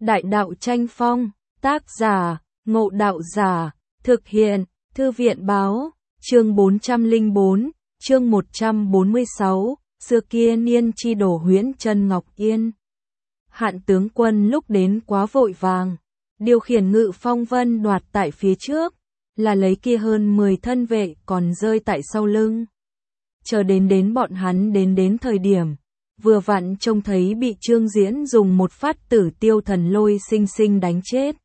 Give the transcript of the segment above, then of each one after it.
Đại đạo tranh phong, tác giả, Ngộ Đạo Giả, thực hiện, Thư viện báo, chương 404, chương 146, xưa kia niên chi đổ huyễn chân Ngọc Yên. Hạn tướng quân lúc đến quá vội vàng, điều khiển Ngự Phong Vân đoạt tại phía trước, là lấy kia hơn 10 thân vệ còn rơi tại sau lưng. Chờ đến bọn hắn đến thời điểm, vừa vặn trông thấy bị Trương Diễn dùng một phát Tử Tiêu Thần Lôi sinh sinh đánh chết.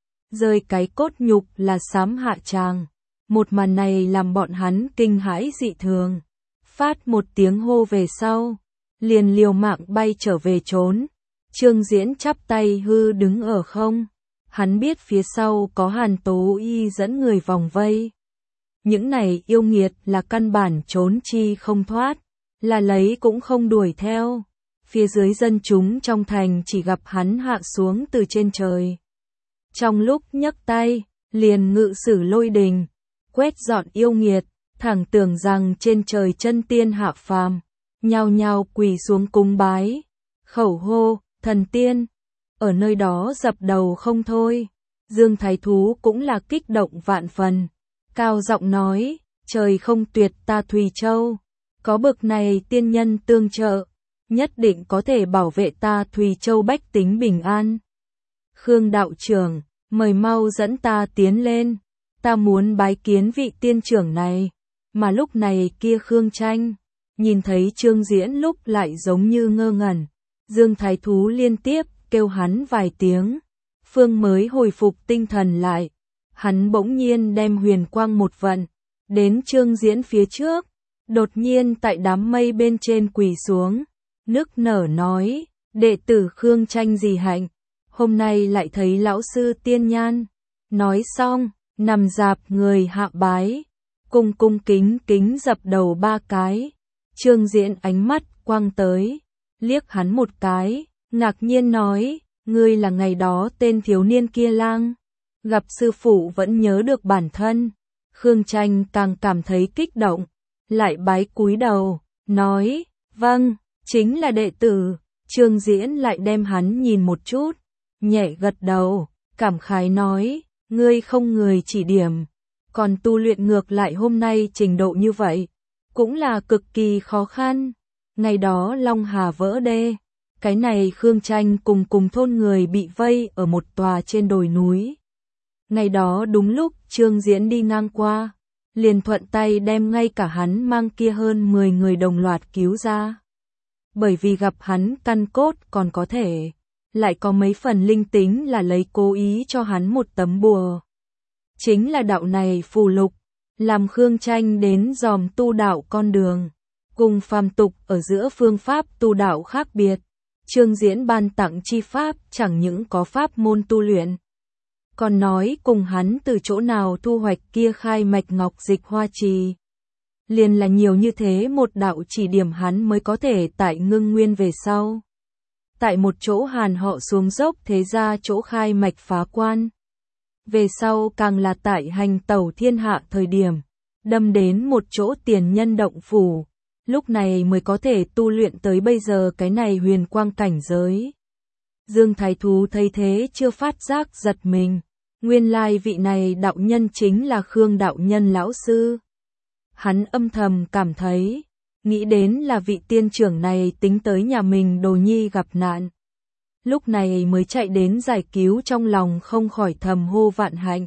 Rơi cái cốt nhục là xám hạ tràng. Một màn này làm bọn hắn kinh hãi dị thường. Phát một tiếng hô về sau, liền liều mạng bay trở về trốn. Trương Diễn chắp tay hư đứng ở không. Hắn biết phía sau có Hàn Tố Y dẫn người vòng vây. Những này yêu nghiệt là căn bản trốn chi không thoát, là lấy cũng không đuổi theo. Phía dưới dân chúng trong thành chỉ gặp hắn hạ xuống từ trên trời. Trong lúc nhấc tay, liền ngự sử lôi đình, quét dọn yêu nghiệt, thẳng tưởng rằng trên trời chân tiên hạ phàm, nhao nhao quỳ xuống cúng bái, khẩu hô, thần tiên, ở nơi đó dập đầu không thôi. Dương Thái Thú cũng là kích động vạn phần, cao giọng nói, trời không tuyệt ta Thùy Châu, có bực này tiên nhân tương trợ, nhất định có thể bảo vệ ta Thùy Châu bách tính bình an. Khương đạo trưởng, mời mau dẫn ta tiến lên, ta muốn bái kiến vị tiên trưởng này. Mà lúc này kia Khương Tranh, nhìn thấy Trương Diễn lúc lại giống như ngơ ngẩn. Dương Thái Thú liên tiếp kêu hắn vài tiếng, Phương mới hồi phục tinh thần lại. Hắn bỗng nhiên đem huyền quang một vận, đến Trương Diễn phía trước, đột nhiên tại đám mây bên trên quỳ xuống, nức nở nói, đệ tử Khương Tranh gì hạnh, hôm nay lại thấy lão sư tiên nhan. Nói xong, nằm dạp người hạ bái, cung kính kính dập đầu 3 cái. Trương Diễn ánh mắt quang tới, liếc hắn một cái, ngạc nhiên nói, ngươi là ngày đó tên thiếu niên kia lang, gặp sư phụ vẫn nhớ được bản thân. Khương Tranh càng cảm thấy kích động, lại bái cúi đầu, nói, vâng, chính là đệ tử. Trương Diễn lại đem hắn nhìn một chút, nhẹ gật đầu, cảm khái nói, ngươi không người chỉ điểm, còn tu luyện ngược lại hôm nay trình độ như vậy, cũng là cực kỳ khó khăn. Ngày đó Long Hà vỡ đê, cái này Khương Tranh cùng thôn người bị vây ở một tòa trên đồi núi. Ngày đó đúng lúc Trương Diễn đi ngang qua, liền thuận tay đem ngay cả hắn mang kia hơn 10 người đồng loạt cứu ra. Bởi vì gặp hắn căn cốt còn có thể, lại có mấy phần linh tính là lấy cố ý cho hắn một tấm bùa. Chính là đạo này phù lục, làm Khương Tranh đến dòm tu đạo con đường, cùng phàm tục ở giữa phương pháp tu đạo khác biệt. Trương Diễn ban tặng chi pháp chẳng những có pháp môn tu luyện, còn nói cùng hắn từ chỗ nào thu hoạch kia khai mạch ngọc dịch hoa trì. Liền là nhiều như thế một đạo chỉ điểm hắn mới có thể tại ngưng nguyên về sau. Tại một chỗ hàn họ xuống dốc thế ra chỗ khai mạch phá quan. Về sau càng là tại hành tẩu thiên hạ thời điểm, đâm đến một chỗ tiền nhân động phủ. Lúc này mới có thể tu luyện tới bây giờ cái này huyền quang cảnh giới. Dương Thái Thú thấy thế chưa phát giác giật mình. Nguyên lai vị này đạo nhân chính là Khương đạo nhân lão sư. Hắn âm thầm cảm thấy, nghĩ đến là vị tiên trưởng này tính tới nhà mình đồ nhi gặp nạn. Lúc này mới chạy đến giải cứu, trong lòng không khỏi thầm hô vạn hạnh.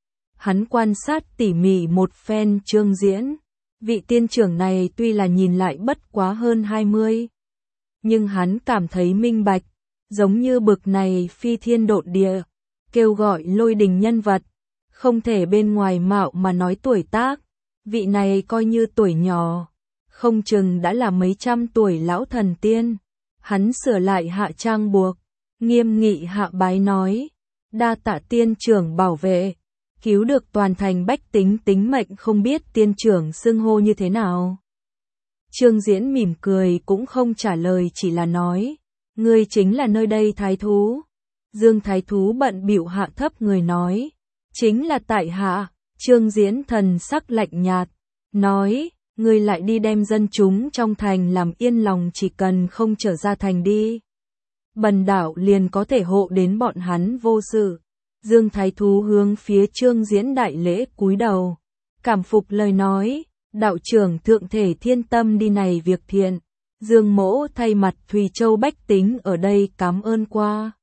Hắn quan sát tỉ mỉ một phen Trương Diễn. Vị tiên trưởng này tuy là nhìn lại bất quá hơn 20, nhưng hắn cảm thấy minh bạch, giống như bực này phi thiên độn địa, kêu gọi lôi đình nhân vật, không thể bên ngoài mạo mà nói tuổi tác. Vị này coi như tuổi nhỏ, không chừng đã là mấy trăm tuổi lão thần tiên. Hắn sửa lại hạ trang buộc, nghiêm nghị hạ bái nói, đa tạ tiên trưởng bảo vệ, cứu được toàn thành bách tính tính mệnh, không biết tiên trưởng xưng hô như thế nào. Trương Diễn mỉm cười cũng không trả lời, chỉ là nói, ngươi chính là nơi đây thái thú. Dương Thái Thú bận bịu hạ thấp người nói, chính là tại hạ. Trương Diễn thần sắc lạnh nhạt, nói, ngươi lại đi đem dân chúng trong thành làm yên lòng, chỉ cần không trở ra thành đi. bần đạo liền có thể hộ đến bọn hắn vô sự. Dương Thái Thú hướng phía Trương Diễn đại lễ cúi đầu, cảm phục lời nói, đạo trưởng thượng thể thiên tâm đi này việc thiện. Dương Mỗ thay mặt Thùy Châu bách tính ở đây cảm ơn qua.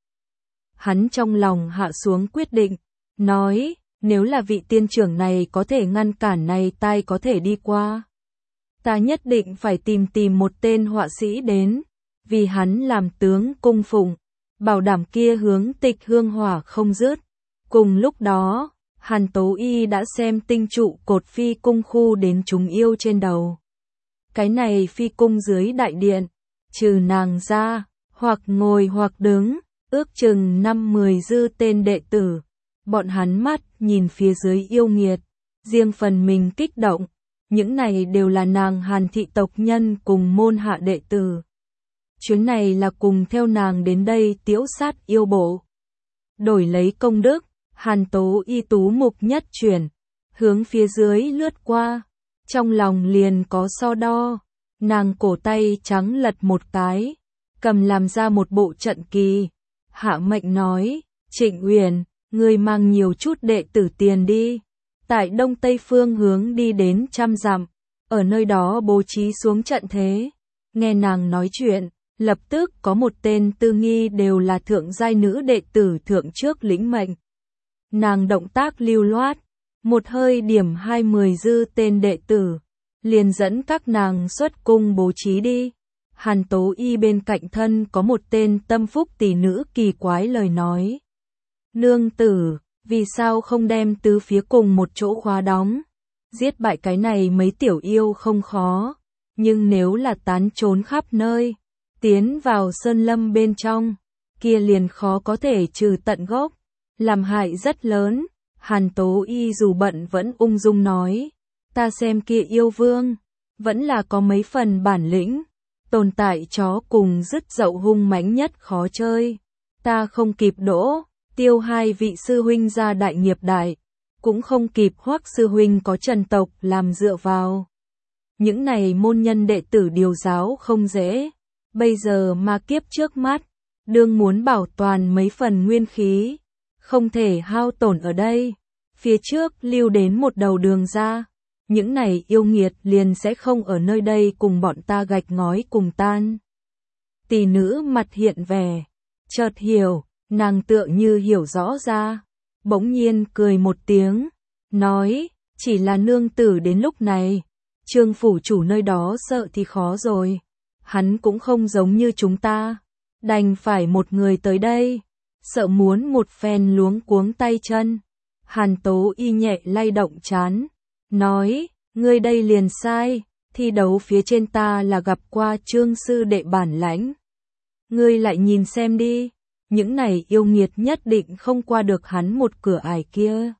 Hắn trong lòng hạ xuống quyết định, nói, nếu là vị tiên trưởng này có thể ngăn cản này tai có thể đi qua. Ta nhất định phải tìm một tên họa sĩ đến, vì hắn làm tướng cung phụng, bảo đảm kia hướng tịch hương hỏa không dứt. Cùng lúc đó, Hàn Tố Y đã xem tinh trụ cột phi cung khu đến chúng yêu trên đầu. Cái này phi cung dưới đại điện, trừ nàng ra, hoặc ngồi hoặc đứng, ước chừng 5-10 dư tên đệ tử. Bọn hắn mắt nhìn phía dưới yêu nghiệt, riêng phần mình kích động. Những này đều là nàng Hàn thị tộc nhân cùng môn hạ đệ tử. Chuyến này là cùng theo nàng đến đây tiễu sát yêu bộ. Đổi lấy công đức, Hàn Tố Y tú mục nhất chuyển, hướng phía dưới lướt qua. Trong lòng liền có so đo, nàng cổ tay trắng lật một cái, cầm làm ra một bộ trận kỳ. Hạ mệnh nói, Trịnh Uyển, ngươi mang nhiều chút đệ tử tiền đi. Tại đông tây phương hướng đi đến 100 dặm, ở nơi đó bố trí xuống trận thế. Nghe nàng nói chuyện, lập tức có một tên tư nghi đều là thượng giai nữ đệ tử thượng trước lĩnh mệnh. Nàng động tác lưu loát, một hơi điểm 20 dư tên đệ tử, liền dẫn các nàng xuất cung bố trí đi. Hàn Tố Y bên cạnh thân có một tên tâm phúc tỷ nữ kỳ quái lời nói. Nương tử, vì sao không đem tứ phía cùng một chỗ khóa đóng? Giết bại cái này mấy tiểu yêu không khó, nhưng nếu là tán trốn khắp nơi, tiến vào sơn lâm bên trong, kia liền khó có thể trừ tận gốc, làm hại rất lớn. Hàn Tố Y dù bận vẫn ung dung nói, ta xem kia yêu vương, vẫn là có mấy phần bản lĩnh, tồn tại chó cùng dứt dậu hung mãnh nhất khó chơi. Ta không kịp đỗ, Tiêu hai vị sư huynh ra đại nghiệp đại, cũng không kịp Hoắc sư huynh có Trần tộc làm dựa vào. Những này môn nhân đệ tử điều giáo không dễ, bây giờ ma kiếp trước mắt, đương muốn bảo toàn mấy phần nguyên khí, không thể hao tổn ở đây. Phía trước lưu đến một đầu đường ra, những này yêu nghiệt liền sẽ không ở nơi đây cùng bọn ta gạch ngói cùng tan. Tỷ nữ mặt hiện vẻ, chợt hiểu, nàng tựa như hiểu rõ ra, bỗng nhiên cười một tiếng, nói, chỉ là nương tử đến lúc này, Trương phủ chủ nơi đó sợ thì khó rồi, hắn cũng không giống như chúng ta, đành phải một người tới đây, sợ muốn một phen luống cuống tay chân. Hàn Tố Y nhẹ lay động trán, nói, ngươi đây liền sai, thi đấu phía trên ta là gặp qua Trương sư đệ bản lãnh. Ngươi lại nhìn xem đi, những này yêu nghiệt nhất định không qua được hắn một cửa ải kia.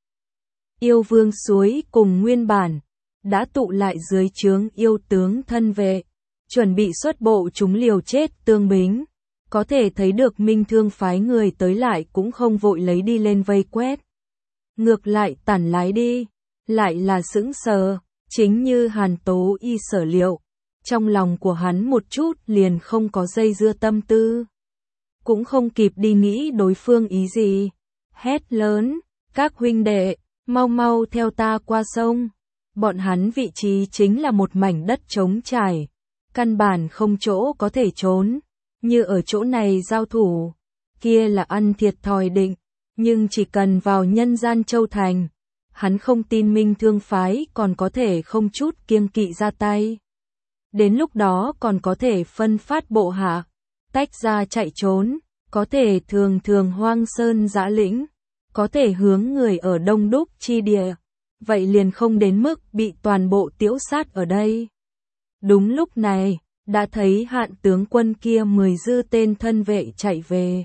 Yêu vương suối cùng nguyên bản, đã tụ lại dưới trướng yêu tướng thân vệ, chuẩn bị xuất bộ chúng liều chết tương bính. Có thể thấy được Minh Thương phái người tới lại cũng không vội lấy đi lên vây quét. Ngược lại tản lái đi, lại là sững sờ, chính như Hàn Tố Y sở liệu. Trong lòng của hắn một chút liền không có dây dưa tâm tư. Cũng không kịp đi nghĩ đối phương ý gì. Hét lớn, các huynh đệ, mau mau theo ta qua sông. Bọn hắn vị trí chính là một mảnh đất trống trải. Căn bản không chỗ có thể trốn. Như ở chỗ này giao thủ, kia là ăn thiệt thòi định. Nhưng chỉ cần vào nhân gian châu thành, hắn không tin Minh Thương phái còn có thể không chút kiêng kỵ ra tay. Đến lúc đó còn có thể phân phát bộ hạ, tách ra chạy trốn, có thể thường hoang sơn dã lĩnh, có thể hướng người ở đông đúc chi địa, vậy liền không đến mức bị toàn bộ tiễu sát ở đây. Đúng lúc này, đã thấy Hạn tướng quân kia 10 dư tên thân vệ chạy về.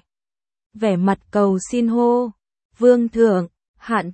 Vẻ mặt cầu xin hô, vương thượng, Hạn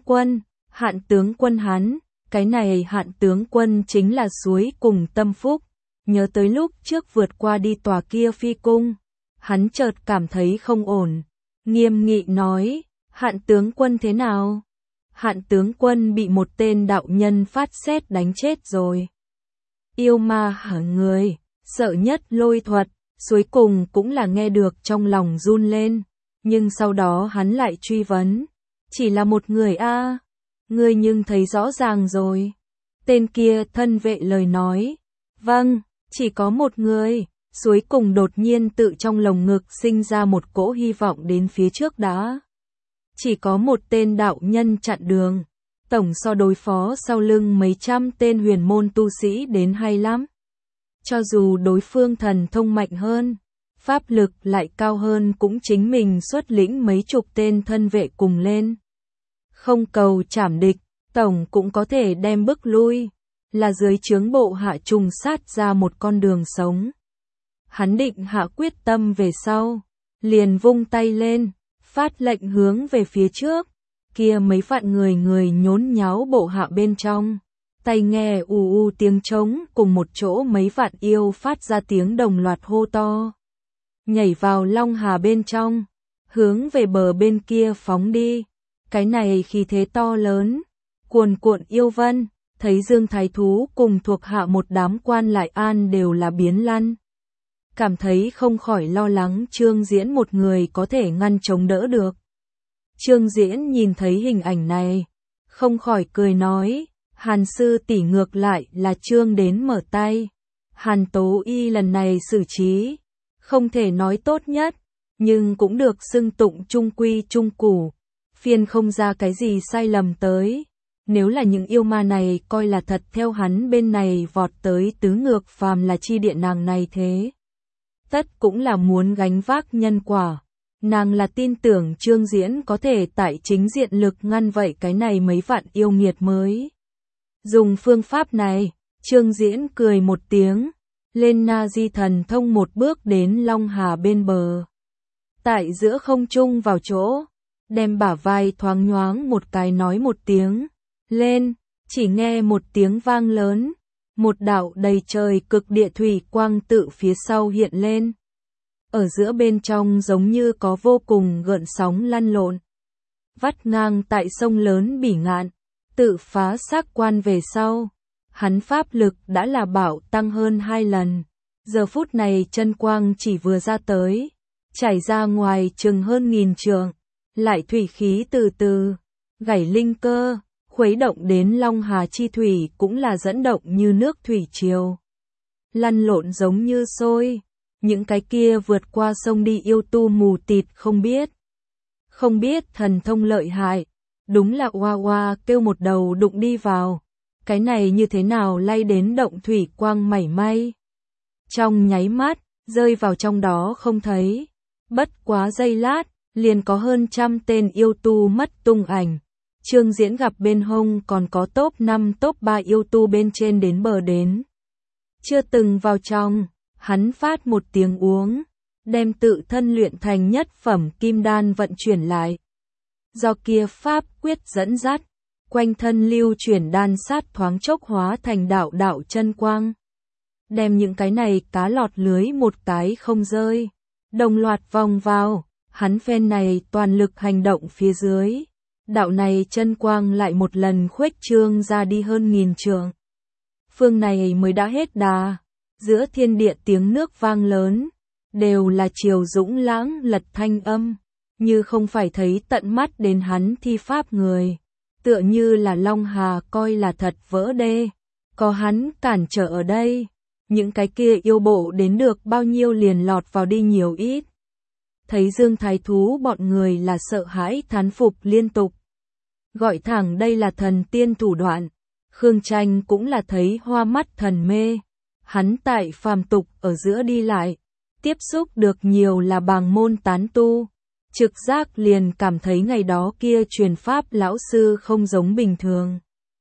tướng quân hắn, cái này Hạn tướng quân chính là suối cùng tâm phúc. Nhớ tới lúc trước vượt qua đi tòa kia phi cung, hắn chợt cảm thấy không ổn, nghiêm nghị nói, Hạn tướng quân thế nào? Hạn tướng quân bị một tên đạo nhân phát sét đánh chết rồi. Yêu ma hả người, sợ nhất lôi thuật, Cuối cùng cũng là nghe được trong lòng run lên, nhưng sau đó hắn lại truy vấn. Chỉ là một người a? Ngươi nhưng thấy rõ ràng rồi. Tên kia thân vệ lời nói. Vâng, chỉ có một người. Cuối cùng đột nhiên tự trong lồng ngực sinh ra một cỗ hy vọng đến phía trước đã. Chỉ có một tên đạo nhân chặn đường. Tổng so đối phó sau lưng mấy trăm tên huyền môn tu sĩ đến hay lắm. Cho dù đối phương thần thông mạnh hơn, pháp lực lại cao hơn cũng chính mình xuất lĩnh mấy chục tên thân vệ cùng lên. Không cầu trảm địch, tổng cũng có thể đem bức lui, là dưới trướng bộ hạ trùng sát ra một con đường sống. Hắn định hạ quyết tâm về sau, liền vung tay lên, phát lệnh hướng về phía trước, kia mấy vạn người nhốn nháo bộ hạ bên trong. Tay nghe u tiếng trống cùng một chỗ mấy vạn yêu phát ra tiếng đồng loạt hô to. Nhảy vào Long Hà bên trong, hướng về bờ bên kia phóng đi. Cái này khí thế to lớn, cuồn cuộn yêu vân, thấy Dương Thái Thú cùng thuộc hạ một đám quan lại an đều là biến lăn. Cảm thấy không khỏi lo lắng Trương Diễn một người có thể ngăn chống đỡ được. Trương Diễn nhìn thấy hình ảnh này, không khỏi cười nói. Hàn sư tỷ ngược lại là Trương đến mở tay. Hàn Tố Y lần này xử trí, không thể nói tốt nhất, nhưng cũng được xưng tụng trung quy trung củ, phiên không ra cái gì sai lầm tới. Nếu là những yêu ma này coi là thật theo hắn bên này vọt tới tứ ngược phàm là chi điện nàng này thế. Tất cũng là muốn gánh vác nhân quả. Nàng là tin tưởng Trương Diễn có thể tại chính diện lực ngăn vậy cái này mấy vạn yêu nghiệt mới. Dùng phương pháp này, Trương Diễn cười một tiếng, lên Na Di thần thông một bước đến Long Hà bên bờ. Tại giữa không trung vào chỗ, đem bả vai thoáng nhoáng một cái nói một tiếng, lên, chỉ nghe một tiếng vang lớn, một đạo đầy trời cực địa thủy quang tự phía sau hiện lên. Ở giữa bên trong giống như có vô cùng gợn sóng lăn lộn, vắt ngang tại sông lớn Bỉ Ngạn. Tự phá xác quan về sau, hắn pháp lực đã là bảo tăng hơn 2 lần. Giờ phút này chân quang chỉ vừa ra tới, chảy ra ngoài chừng hơn 1000 trượng, lại thủy khí từ từ, gảy linh cơ, khuấy động đến Long Hà chi thủy cũng là dẫn động như nước thủy triều. Lăn lộn giống như sôi, những cái kia vượt qua sông đi yêu tu mù tịt không biết thần thông lợi hại. Đúng là oa oa kêu một đầu đụng đi vào. Cái này như thế nào lay đến động thủy quang mảy may. Trong nháy mắt, rơi vào trong đó không thấy. Bất quá giây lát, liền có hơn 100 tên yêu tu mất tung ảnh. Trương Diễn gặp bên hông còn có top 5 top 3 yêu tu bên trên đến bờ đến. Chưa từng vào trong, hắn phát một tiếng uống, đem tự thân luyện thành nhất phẩm kim đan vận chuyển lại. Do kia pháp quyết dẫn dắt, quanh thân lưu chuyển đan sát thoáng chốc hóa thành đạo đạo chân quang. Đem những cái này cá lọt lưới một cái không rơi, đồng loạt vòng vào, hắn phen này toàn lực hành động phía dưới. Đạo này chân quang lại một lần khuếch trương ra đi hơn 1000 trượng. Phương này mới đã hết đà, giữa thiên địa tiếng nước vang lớn, đều là chiều dũng lãng lật thanh âm. Như không phải thấy tận mắt đến hắn thi pháp người, tựa như là Long Hà coi là thật vỡ đê, có hắn cản trở ở đây, những cái kia yêu bộ đến được bao nhiêu liền lọt vào đi nhiều ít. Thấy Dương Thái Thú bọn người là sợ hãi thán phục liên tục, gọi thẳng đây là thần tiên thủ đoạn. Khương Tranh cũng là thấy hoa mắt thần mê, hắn tại phàm tục ở giữa đi lại, tiếp xúc được nhiều là bàng môn tán tu. Trực giác liền cảm thấy ngày đó kia truyền pháp lão sư không giống bình thường.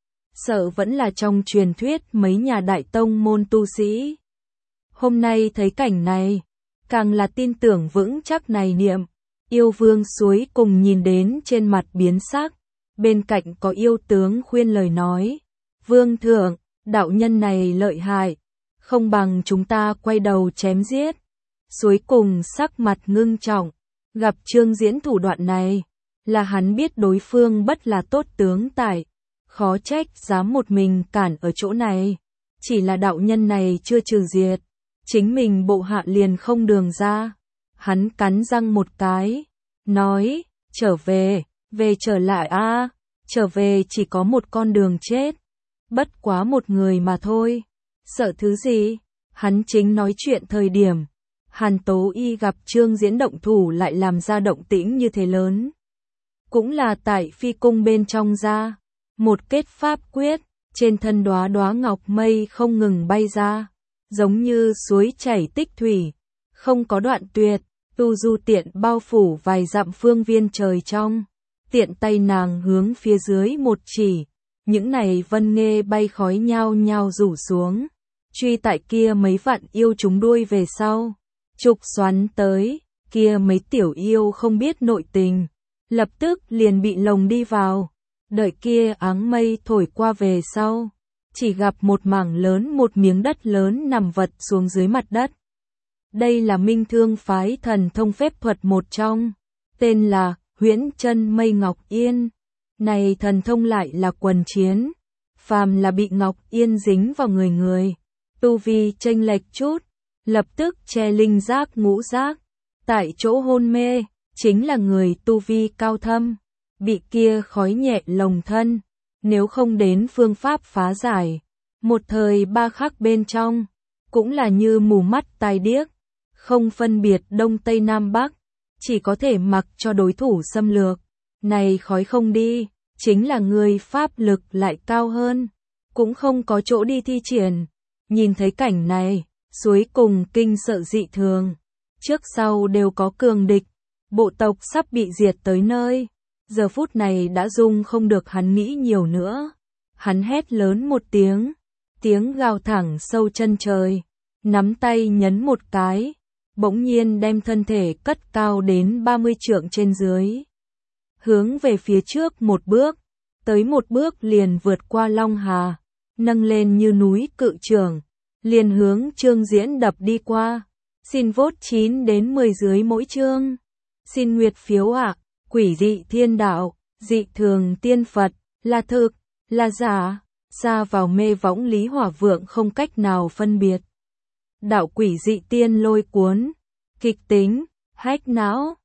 Sợ vẫn là trong truyền thuyết mấy nhà đại tông môn tu sĩ. Hôm nay thấy cảnh này, càng là tin tưởng vững chắc này niệm. Yêu vương suối cùng nhìn đến trên mặt biến sắc, bên cạnh có yêu tướng khuyên lời nói. Vương thượng, đạo nhân này lợi hại, không bằng chúng ta quay đầu chém giết. Suối cùng sắc mặt ngưng trọng. Gặp Trương Diễn thủ đoạn này, là hắn biết đối phương bất là tốt tướng tài, khó trách dám một mình cản ở chỗ này. Chỉ là đạo nhân này chưa trừ diệt, chính mình bộ hạ liền không đường ra. Hắn cắn răng một cái, nói, trở về, về trở lại a, trở về chỉ có một con đường chết, bất quá một người mà thôi, sợ thứ gì? Hắn chính nói chuyện thời điểm, Hàn Tố Y gặp Trương Diễn động thủ lại làm ra động tĩnh như thế lớn. Cũng là tại phi cung bên trong ra, một kết pháp quyết, trên thân đóa đóa ngọc mây không ngừng bay ra, giống như suối chảy tích thủy, không có đoạn tuyệt, tu du tiện bao phủ vài dặm phương viên trời trong. Tiện tay nàng hướng phía dưới một chỉ, những này vân nghê bay khói nhao nhao rủ xuống, truy tại kia mấy vạn yêu chúng đuôi về sau, trục xoắn tới, kia mấy tiểu yêu không biết nội tình, lập tức liền bị lồng đi vào, đợi kia áng mây thổi qua về sau, chỉ gặp một mảng lớn một miếng đất lớn nằm vật xuống dưới mặt đất. Đây là Minh Thương phái thần thông phép thuật một trong, tên là Huyễn Chân Mây Ngọc Yên. Này thần thông lại là quần chiến, phàm là bị Ngọc Yên dính vào người, tu vi chênh lệch chút, lập tức che linh giác ngũ giác, tại chỗ hôn mê, chính là người tu vi cao thâm, bị kia khói nhẹ lồng thân, nếu không đến phương pháp phá giải, một thời ba khắc bên trong, cũng là như mù mắt tai điếc, không phân biệt đông tây nam bắc, chỉ có thể mặc cho đối thủ xâm lược. Này khói không đi, chính là người pháp lực lại cao hơn, cũng không có chỗ đi thi triển. Nhìn thấy cảnh này, suối cùng kinh sợ dị thường, trước sau đều có cường địch, bộ tộc sắp bị diệt tới nơi. Giờ phút này đã dung không được hắn nghĩ nhiều nữa. Hắn hét lớn một tiếng, tiếng gào thẳng sâu chân trời, nắm tay nhấn một cái, bỗng nhiên đem thân thể cất cao đến 30 trượng trên dưới. Hướng về phía trước một bước, tới một bước liền vượt qua Long Hà, nâng lên như núi cự trường, liền hướng Trương Diễn đập đi qua. Xin vote 9 đến 10 dưới mỗi chương. Xin nguyệt phiếu ạ. Quỷ dị thiên đạo, dị thường tiên Phật, là thực, là giả, xa vào mê võng lý hỏa vượng không cách nào phân biệt. Đạo quỷ dị tiên lôi cuốn, kịch tính, hách não.